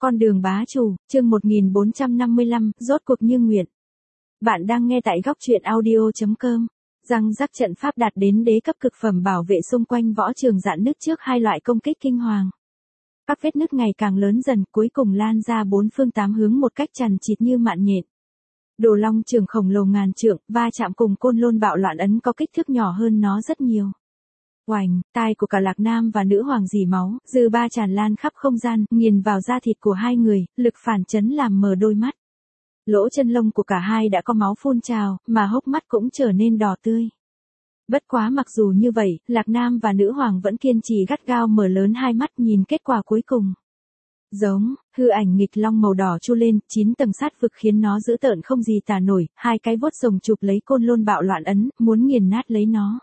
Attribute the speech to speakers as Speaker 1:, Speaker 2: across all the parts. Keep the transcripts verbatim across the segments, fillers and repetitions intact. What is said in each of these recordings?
Speaker 1: Con đường bá chủ, chương một nghìn bốn trăm năm mươi lăm, rốt cuộc như nguyện. Bạn đang nghe tại góc truyện audio chấm com. Răng rắc trận pháp đạt đến đế cấp cực phẩm bảo vệ xung quanh võ trường dạn nứt trước hai loại công kích kinh hoàng. Các vết nứt ngày càng lớn dần, cuối cùng lan ra bốn phương tám hướng một cách chằng chịt như mạn nhện. Đồ long trường khổng lồ ngàn trượng, va chạm cùng côn lôn bạo loạn ấn có kích thước nhỏ hơn nó rất nhiều. Oành, tai của cả Lạc Nam và nữ hoàng rỉ máu, dư ba tràn lan khắp không gian, nghiền vào da thịt của hai người, lực phản chấn làm mờ đôi mắt. Lỗ chân lông của cả hai đã có máu phun trào, mà hốc mắt cũng trở nên đỏ tươi. Bất quá mặc dù như vậy, Lạc Nam và nữ hoàng vẫn kiên trì gắt gao mở lớn hai mắt nhìn kết quả cuối cùng. Giống, hư ảnh nghịch long màu đỏ chu lên, chín tầng sát vực khiến nó dữ tợn không gì tả nổi, hai cái vuốt rồng chụp lấy côn lôn bạo loạn ấn, muốn nghiền nát lấy nó.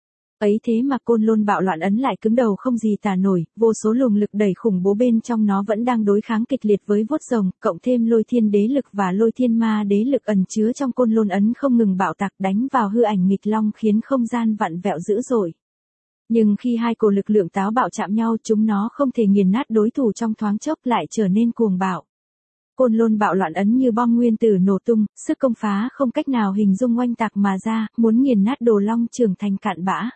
Speaker 1: Ấy thế mà côn lôn bạo loạn ấn lại cứng đầu không gì tả nổi, vô số luồng lực đẩy khủng bố bên trong nó vẫn đang đối kháng kịch liệt với vuốt rồng, cộng thêm lôi thiên đế lực và lôi thiên ma đế lực ẩn chứa trong côn lôn ấn không ngừng bạo tạc đánh vào hư ảnh nghịch long khiến không gian vặn vẹo dữ dội. Nhưng khi hai cổ lực lượng táo bạo chạm nhau, chúng nó không thể nghiền nát đối thủ trong thoáng chốc, lại trở nên cuồng bạo. Côn lôn bạo loạn ấn như bom nguyên tử nổ tung, sức công phá không cách nào hình dung oanh tạc mà ra, muốn nghiền nát đồ long trưởng thành cạn bã.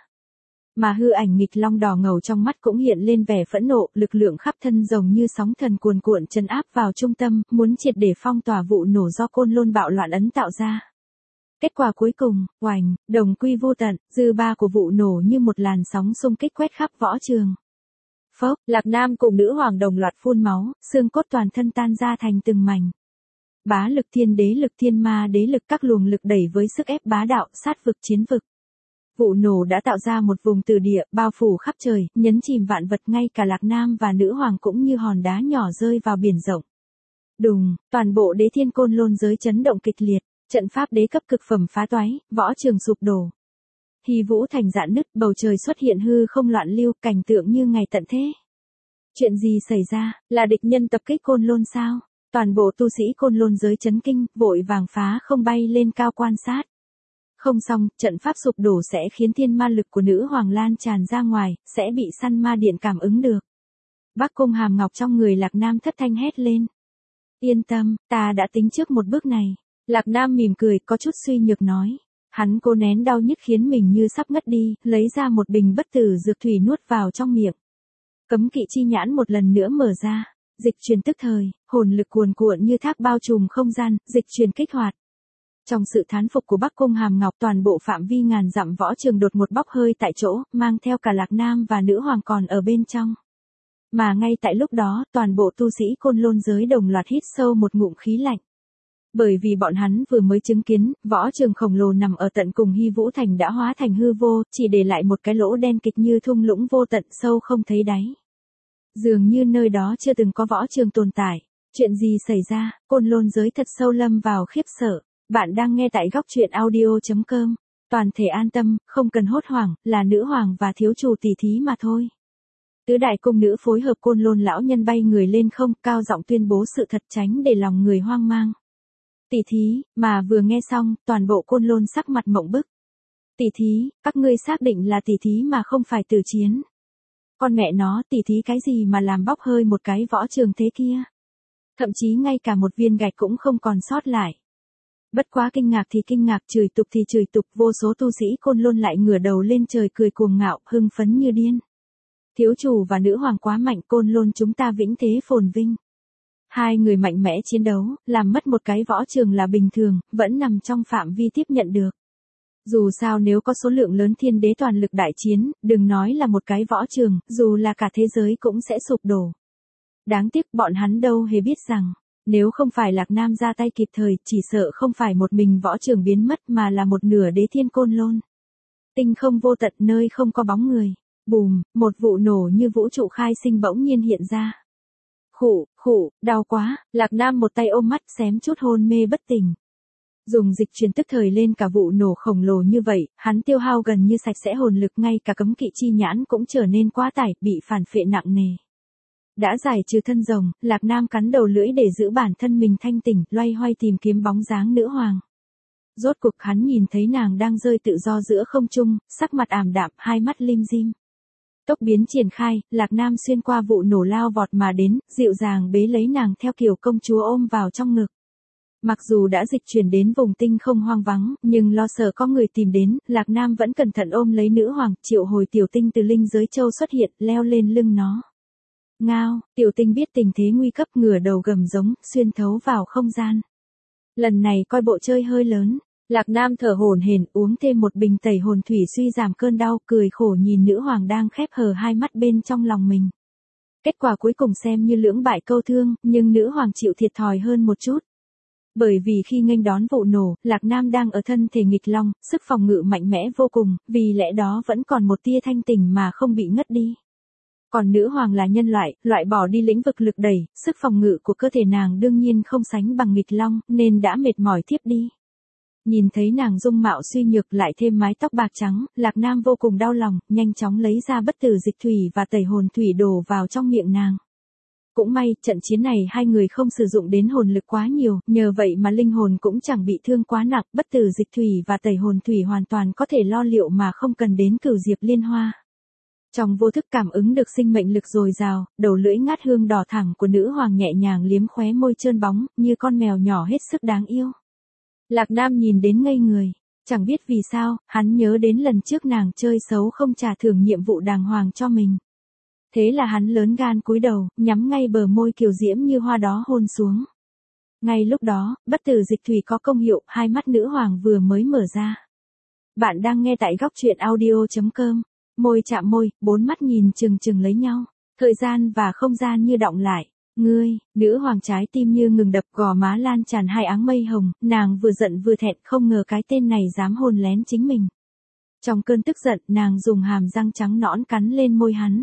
Speaker 1: Mà hư ảnh nghịch long đỏ ngầu trong mắt cũng hiện lên vẻ phẫn nộ, lực lượng khắp thân rồng như sóng thần cuồn cuộn trấn áp vào trung tâm, muốn triệt để phong tỏa vụ nổ do côn lôn bạo loạn ấn tạo ra. Kết quả cuối cùng, oành, đồng quy vô tận, dư ba của vụ nổ như một làn sóng xung kích quét khắp võ trường. Phốc, Lạc Nam cùng nữ hoàng đồng loạt phun máu, xương cốt toàn thân tan ra thành từng mảnh. Bá lực thiên đế lực thiên ma đế lực các luồng lực đẩy với sức ép bá đạo, sát vực chiến vực. Vụ nổ đã tạo ra một vùng từ địa, bao phủ khắp trời, nhấn chìm vạn vật, ngay cả Lạc Nam và nữ hoàng cũng như hòn đá nhỏ rơi vào biển rộng. Đùng, toàn bộ đế thiên côn lôn giới chấn động kịch liệt, trận pháp đế cấp cực phẩm phá toái, võ trường sụp đổ. Hy vũ thành dạn nứt, bầu trời xuất hiện hư không loạn lưu, cảnh tượng như ngày tận thế. Chuyện gì xảy ra, là địch nhân tập kích côn lôn sao? Toàn bộ tu sĩ côn lôn giới chấn kinh, vội vàng phá không bay lên cao quan sát. Không xong, trận pháp sụp đổ sẽ khiến thiên ma lực của nữ hoàng lan tràn ra ngoài, sẽ bị săn ma điện cảm ứng được. Bắc Cung Hàm Ngọc trong người Lạc Nam thất thanh hét lên. Yên tâm, ta đã tính trước một bước này. Lạc Nam mỉm cười, có chút suy nhược nói. Hắn cố nén đau nhức khiến mình như sắp ngất đi, lấy ra một bình bất tử dược thủy nuốt vào trong miệng. Cấm kỵ chi nhãn một lần nữa mở ra, dịch truyền tức thời, hồn lực cuồn cuộn như thác bao trùm không gian, dịch truyền kích hoạt. Trong sự thán phục của Bắc Cung Hàm Ngọc, toàn bộ phạm vi ngàn dặm võ trường đột một bốc hơi tại chỗ, mang theo cả Lạc Nam và nữ hoàng còn ở bên trong. Mà ngay tại lúc đó, toàn bộ tu sĩ côn lôn giới đồng loạt hít sâu một ngụm khí lạnh. Bởi vì bọn hắn vừa mới chứng kiến, võ trường khổng lồ nằm ở tận cùng Hy Vũ Thành đã hóa thành hư vô, chỉ để lại một cái lỗ đen kịch như thung lũng vô tận sâu không thấy đáy. Dường như nơi đó chưa từng có võ trường tồn tại. Chuyện gì xảy ra, côn lôn giới thật sâu lâm vào khiếp sợ. Bạn đang nghe tại góc truyện audio chấm com. Toàn thể an tâm, không cần hốt hoảng, là nữ hoàng và thiếu chủ tỷ thí mà thôi. Tứ đại cung nữ phối hợp côn lôn lão nhân bay người lên không, cao giọng tuyên bố sự thật tránh để lòng người hoang mang. Tỷ thí, mà vừa nghe xong, toàn bộ côn lôn sắc mặt mộng bức. Tỷ thí, các ngươi xác định là tỷ thí mà không phải tử chiến. Con mẹ nó, tỷ thí cái gì mà làm bốc hơi một cái võ trường thế kia. Thậm chí ngay cả một viên gạch cũng không còn sót lại. Bất quá kinh ngạc thì kinh ngạc, chửi tục thì chửi tục, vô số tu sĩ côn lôn lại ngửa đầu lên trời cười cuồng ngạo, hưng phấn như điên. Thiếu chủ và nữ hoàng quá mạnh, côn lôn chúng ta vĩnh thế phồn vinh. Hai người mạnh mẽ chiến đấu, làm mất một cái võ trường là bình thường, vẫn nằm trong phạm vi tiếp nhận được. Dù sao nếu có số lượng lớn thiên đế toàn lực đại chiến, đừng nói là một cái võ trường, dù là cả thế giới cũng sẽ sụp đổ. Đáng tiếc bọn hắn đâu hề biết rằng, nếu không phải Lạc Nam ra tay kịp thời, chỉ sợ không phải một mình võ trường biến mất mà là một nửa đế thiên côn lôn. Tinh không vô tận nơi không có bóng người. Bùm, một vụ nổ như vũ trụ khai sinh bỗng nhiên hiện ra. Khụ, khụ, đau quá, Lạc Nam một tay ôm mắt xém chút hôn mê bất tỉnh. Dùng dịch truyền tức thời lên cả vụ nổ khổng lồ như vậy, hắn tiêu hao gần như sạch sẽ hồn lực, ngay cả cấm kỵ chi nhãn cũng trở nên quá tải, bị phản phệ nặng nề. Đã giải trừ thân rồng, Lạc Nam cắn đầu lưỡi để giữ bản thân mình thanh tỉnh, loay hoay tìm kiếm bóng dáng nữ hoàng. Rốt cuộc hắn nhìn thấy nàng đang rơi tự do giữa không trung, sắc mặt ảm đạm, hai mắt lim dim. Tốc biến triển khai, Lạc Nam xuyên qua vụ nổ lao vọt mà đến, dịu dàng bế lấy nàng theo kiểu công chúa ôm vào trong ngực. Mặc dù đã dịch chuyển đến vùng tinh không hoang vắng, nhưng lo sợ có người tìm đến, Lạc Nam vẫn cẩn thận ôm lấy nữ hoàng, triệu hồi tiểu tinh từ linh giới châu xuất hiện, leo lên lưng nó. Ngao, tiểu tinh biết tình thế nguy cấp, ngửa đầu gầm giống, xuyên thấu vào không gian. Lần này coi bộ chơi hơi lớn, Lạc Nam thở hổn hển uống thêm một bình tẩy hồn thủy suy giảm cơn đau, cười khổ nhìn nữ hoàng đang khép hờ hai mắt bên trong lòng mình. Kết quả cuối cùng xem như lưỡng bại câu thương, nhưng nữ hoàng chịu thiệt thòi hơn một chút. Bởi vì khi nghênh đón vụ nổ, Lạc Nam đang ở thân thể nghịch long, sức phòng ngự mạnh mẽ vô cùng, vì lẽ đó vẫn còn một tia thanh tỉnh mà không bị ngất đi. Còn nữ hoàng là nhân loại, loại bỏ đi lĩnh vực lực đẩy, sức phòng ngự của cơ thể nàng đương nhiên không sánh bằng nghịch long, nên đã mệt mỏi thiếp đi. Nhìn thấy nàng dung mạo suy nhược lại thêm mái tóc bạc trắng, Lạc Nam vô cùng đau lòng, nhanh chóng lấy ra bất tử dịch thủy và tẩy hồn thủy đổ vào trong miệng nàng. Cũng may, trận chiến này hai người không sử dụng đến hồn lực quá nhiều, nhờ vậy mà linh hồn cũng chẳng bị thương quá nặng, bất tử dịch thủy và tẩy hồn thủy hoàn toàn có thể lo liệu mà không cần đến cửu diệp liên hoa. Trong vô thức cảm ứng được sinh mệnh lực dồi dào, đầu lưỡi ngát hương đỏ thẳng của nữ hoàng nhẹ nhàng liếm khóe môi trơn bóng, như con mèo nhỏ hết sức đáng yêu. Lạc Nam nhìn đến ngây người, chẳng biết vì sao, hắn nhớ đến lần trước nàng chơi xấu không trả thưởng nhiệm vụ đàng hoàng cho mình. Thế là hắn lớn gan cúi đầu, nhắm ngay bờ môi kiều diễm như hoa đó hôn xuống. Ngay lúc đó, bất tử dịch thủy có công hiệu, hai mắt nữ hoàng vừa mới mở ra. Bạn đang nghe tại góc truyện audio chấm com. Môi chạm môi, bốn mắt nhìn chừng chừng lấy nhau. Thời gian và không gian như đọng lại. Ngươi, nữ hoàng trái tim như ngừng đập, gò má lan tràn hai áng mây hồng, nàng vừa giận vừa thẹn, không ngờ cái tên này dám hôn lén chính mình. Trong cơn tức giận, nàng dùng hàm răng trắng nõn cắn lên môi hắn.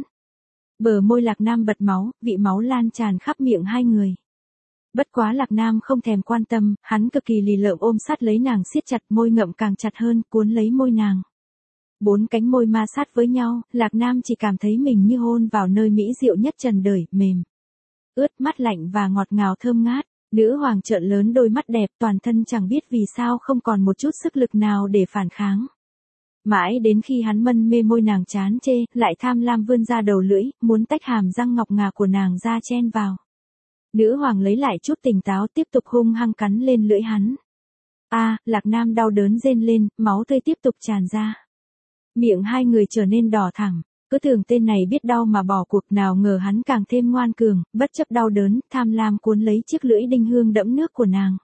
Speaker 1: Bờ môi Lạc Nam bật máu, vị máu lan tràn khắp miệng hai người. Bất quá Lạc Nam không thèm quan tâm, hắn cực kỳ lì lợm ôm sát lấy nàng siết chặt, môi ngậm càng chặt hơn, cuốn lấy môi nàng. Bốn cánh môi ma sát với nhau, Lạc Nam chỉ cảm thấy mình như hôn vào nơi mỹ diệu nhất trần đời, mềm, ướt, mát lạnh và ngọt ngào thơm ngát. Nữ hoàng trợn lớn đôi mắt đẹp, toàn thân chẳng biết vì sao không còn một chút sức lực nào để phản kháng. Mãi đến khi hắn mân mê môi nàng chán chê, lại tham lam vươn ra đầu lưỡi, muốn tách hàm răng ngọc ngà của nàng ra chen vào. Nữ hoàng lấy lại chút tỉnh táo, tiếp tục hung hăng cắn lên lưỡi hắn. A, à, Lạc Nam đau đớn rên lên, máu tươi tiếp tục tràn ra. Miệng hai người trở nên đỏ thẳng, cứ tưởng tên này biết đau mà bỏ cuộc, nào ngờ hắn càng thêm ngoan cường, bất chấp đau đớn, tham lam cuốn lấy chiếc lưỡi đinh hương đẫm nước của nàng.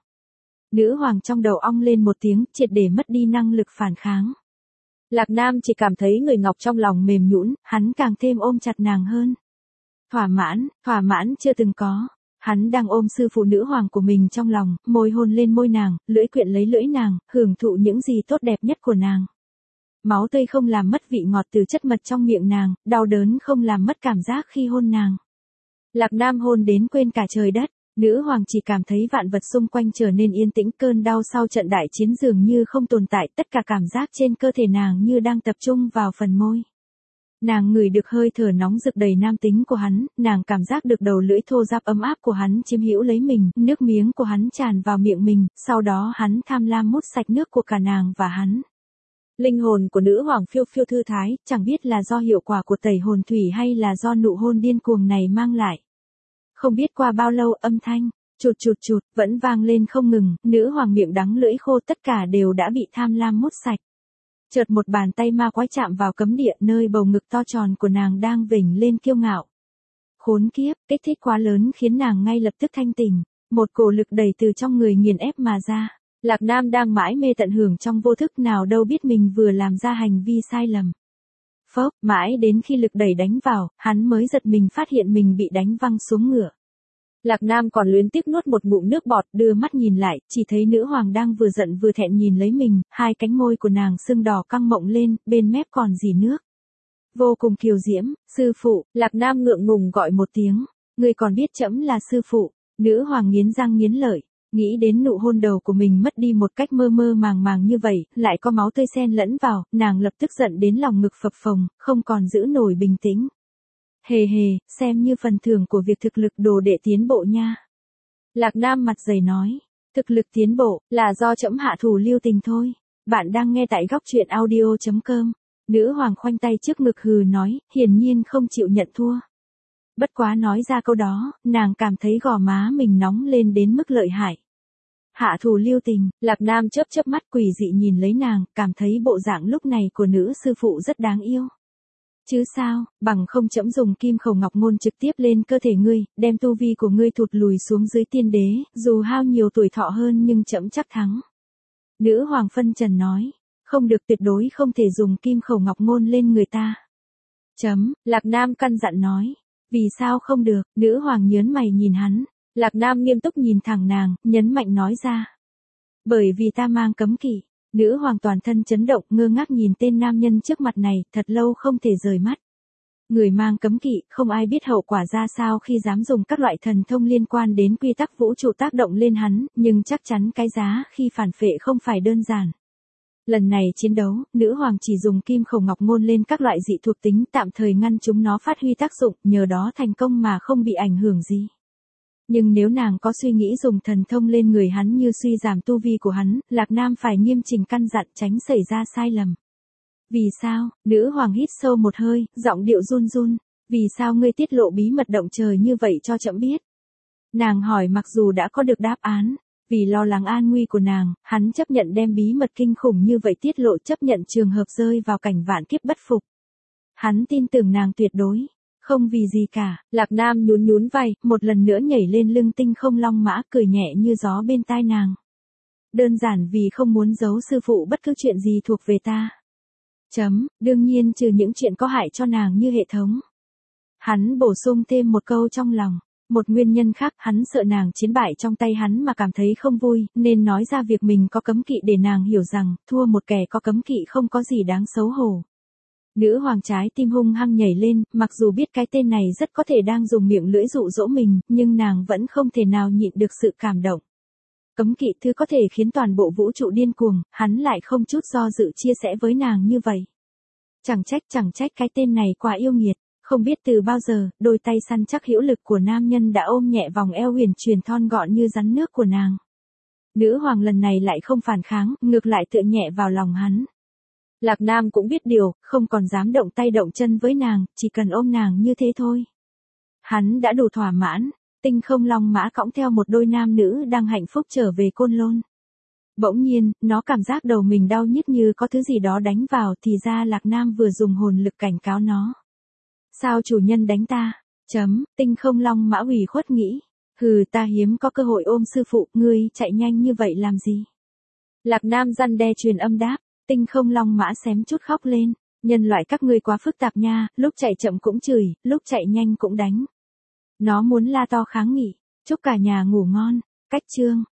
Speaker 1: Nữ hoàng trong đầu ong lên một tiếng, triệt để mất đi năng lực phản kháng. Lạc Nam chỉ cảm thấy người ngọc trong lòng mềm nhũn, hắn càng thêm ôm chặt nàng hơn. Thỏa mãn, thỏa mãn chưa từng có. Hắn đang ôm sư phụ nữ hoàng của mình trong lòng, môi hôn lên môi nàng, lưỡi quyện lấy lưỡi nàng, hưởng thụ những gì tốt đẹp nhất của nàng. Máu tươi không làm mất vị ngọt từ chất mật trong miệng nàng, đau đớn không làm mất cảm giác khi hôn nàng. Lạc Nam hôn đến quên cả trời đất, nữ hoàng chỉ cảm thấy vạn vật xung quanh trở nên yên tĩnh, cơn đau sau trận đại chiến dường như không tồn tại, tất cả cảm giác trên cơ thể nàng như đang tập trung vào phần môi. Nàng ngửi được hơi thở nóng rực đầy nam tính của hắn, nàng cảm giác được đầu lưỡi thô ráp ấm áp của hắn chiếm hữu lấy mình, nước miếng của hắn tràn vào miệng mình, sau đó hắn tham lam mút sạch nước của cả nàng và hắn. Linh hồn của nữ hoàng phiêu phiêu thư thái, chẳng biết là do hiệu quả của tẩy hồn thủy hay là do nụ hôn điên cuồng này mang lại. Không biết qua bao lâu âm thanh, chụt chụt chụt, vẫn vang lên không ngừng, nữ hoàng miệng đắng lưỡi khô tất cả đều đã bị tham lam mút sạch. Chợt một bàn tay ma quái chạm vào cấm địa nơi bầu ngực to tròn của nàng đang vểnh lên kiêu ngạo. Khốn kiếp, kích thích quá lớn khiến nàng ngay lập tức thanh tỉnh, một cổ lực đẩy từ trong người nghiền ép mà ra. Lạc Nam đang mãi mê tận hưởng trong vô thức, nào đâu biết mình vừa làm ra hành vi sai lầm. Phốc, mãi đến khi lực đẩy đánh vào, hắn mới giật mình phát hiện mình bị đánh văng xuống ngựa. Lạc Nam còn luyến tiếc nuốt một ngụm nước bọt, đưa mắt nhìn lại, chỉ thấy nữ hoàng đang vừa giận vừa thẹn nhìn lấy mình, hai cánh môi của nàng sưng đỏ căng mọng lên, bên mép còn rỉ nước. Vô cùng kiều diễm, sư phụ, Lạc Nam ngượng ngùng gọi một tiếng, người còn biết trẫm là sư phụ, nữ hoàng nghiến răng nghiến lợi. Nghĩ đến nụ hôn đầu của mình mất đi một cách mơ mơ màng màng như vậy, lại có máu tươi xen lẫn vào, nàng lập tức giận đến lòng ngực phập phồng, không còn giữ nổi bình tĩnh. Hề hề, xem như phần thưởng của việc thực lực đồ đệ tiến bộ nha. Lạc Nam mặt dày nói, thực lực tiến bộ, là do trẫm hạ thủ lưu tình thôi. Bạn đang nghe tại góc truyện audio chấm com. Nữ hoàng khoanh tay trước ngực hừ nói, hiển nhiên không chịu nhận thua. Bất quá nói ra câu đó, nàng cảm thấy gò má mình nóng lên đến mức lợi hại. Hạ thủ lưu tình, Lạc Nam chớp chớp mắt quỷ dị nhìn lấy nàng, cảm thấy bộ dạng lúc này của nữ sư phụ rất đáng yêu. Chứ sao, bằng không trẫm dùng kim khẩu ngọc môn trực tiếp lên cơ thể ngươi, đem tu vi của ngươi thụt lùi xuống dưới tiên đế, dù hao nhiều tuổi thọ hơn nhưng trẫm chắc thắng. Nữ hoàng phân trần nói, không được, tuyệt đối không thể dùng kim khẩu ngọc môn lên người ta. Chấm, Lạc Nam căn dặn nói, vì sao không được, nữ hoàng nhớn mày nhìn hắn, Lạc Nam nghiêm túc nhìn thẳng nàng, nhấn mạnh nói ra. Bởi vì ta mang cấm kỵ. Nữ hoàng toàn thân chấn động, ngơ ngác nhìn tên nam nhân trước mặt này, thật lâu không thể rời mắt. Người mang cấm kỵ, không ai biết hậu quả ra sao khi dám dùng các loại thần thông liên quan đến quy tắc vũ trụ tác động lên hắn, nhưng chắc chắn cái giá khi phản phệ không phải đơn giản. Lần này chiến đấu, nữ hoàng chỉ dùng kim khẩu ngọc môn lên các loại dị thuộc tính tạm thời ngăn chúng nó phát huy tác dụng, nhờ đó thành công mà không bị ảnh hưởng gì. Nhưng nếu nàng có suy nghĩ dùng thần thông lên người hắn như suy giảm tu vi của hắn, Lạc Nam phải nghiêm chỉnh căn dặn tránh xảy ra sai lầm. Vì sao? Nữ hoàng hít sâu một hơi, giọng điệu run run. Vì sao ngươi tiết lộ bí mật động trời như vậy cho trẫm biết? Nàng hỏi mặc dù đã có được đáp án. Vì lo lắng an nguy của nàng, hắn chấp nhận đem bí mật kinh khủng như vậy tiết lộ, chấp nhận trường hợp rơi vào cảnh vạn kiếp bất phục. Hắn tin tưởng nàng tuyệt đối. Không vì gì cả, Lạc Nam nhún nhún vai, một lần nữa nhảy lên lưng tinh không long mã, cười nhẹ như gió bên tai nàng. Đơn giản vì không muốn giấu sư phụ bất cứ chuyện gì thuộc về ta. Chấm, đương nhiên trừ những chuyện có hại cho nàng như hệ thống. Hắn bổ sung thêm một câu trong lòng. Một nguyên nhân khác, hắn sợ nàng chiến bại trong tay hắn mà cảm thấy không vui, nên nói ra việc mình có cấm kỵ để nàng hiểu rằng, thua một kẻ có cấm kỵ không có gì đáng xấu hổ. Nữ hoàng trái tim hung hăng nhảy lên, mặc dù biết cái tên này rất có thể đang dùng miệng lưỡi dụ dỗ mình, nhưng nàng vẫn không thể nào nhịn được sự cảm động. Cấm kỵ thứ có thể khiến toàn bộ vũ trụ điên cuồng, hắn lại không chút do dự chia sẻ với nàng như vậy. Chẳng trách chẳng trách cái tên này quá yêu nghiệt, không biết từ bao giờ, đôi tay săn chắc hữu lực của nam nhân đã ôm nhẹ vòng eo huyền truyền thon gọn như rắn nước của nàng. Nữ hoàng lần này lại không phản kháng, ngược lại tựa nhẹ vào lòng hắn. Lạc Nam cũng biết điều, không còn dám động tay động chân với nàng, chỉ cần ôm nàng như thế thôi. Hắn đã đủ thỏa mãn, tinh không long mã cõng theo một đôi nam nữ đang hạnh phúc trở về Côn Lôn. Bỗng nhiên, nó cảm giác đầu mình đau nhức như có thứ gì đó đánh vào, thì ra Lạc Nam vừa dùng hồn lực cảnh cáo nó. Sao chủ nhân đánh ta? Chấm, tinh không long mã ủy khuất nghĩ. Hừ, ta hiếm có cơ hội ôm sư phụ, ngươi chạy nhanh như vậy làm gì? Lạc Nam răn đe truyền âm đáp. Tinh không long mã xém chút khóc lên, nhân loại các ngươi quá phức tạp nha, lúc chạy chậm cũng chửi, lúc chạy nhanh cũng đánh. Nó muốn la to kháng nghị, chúc cả nhà ngủ ngon, cách chương.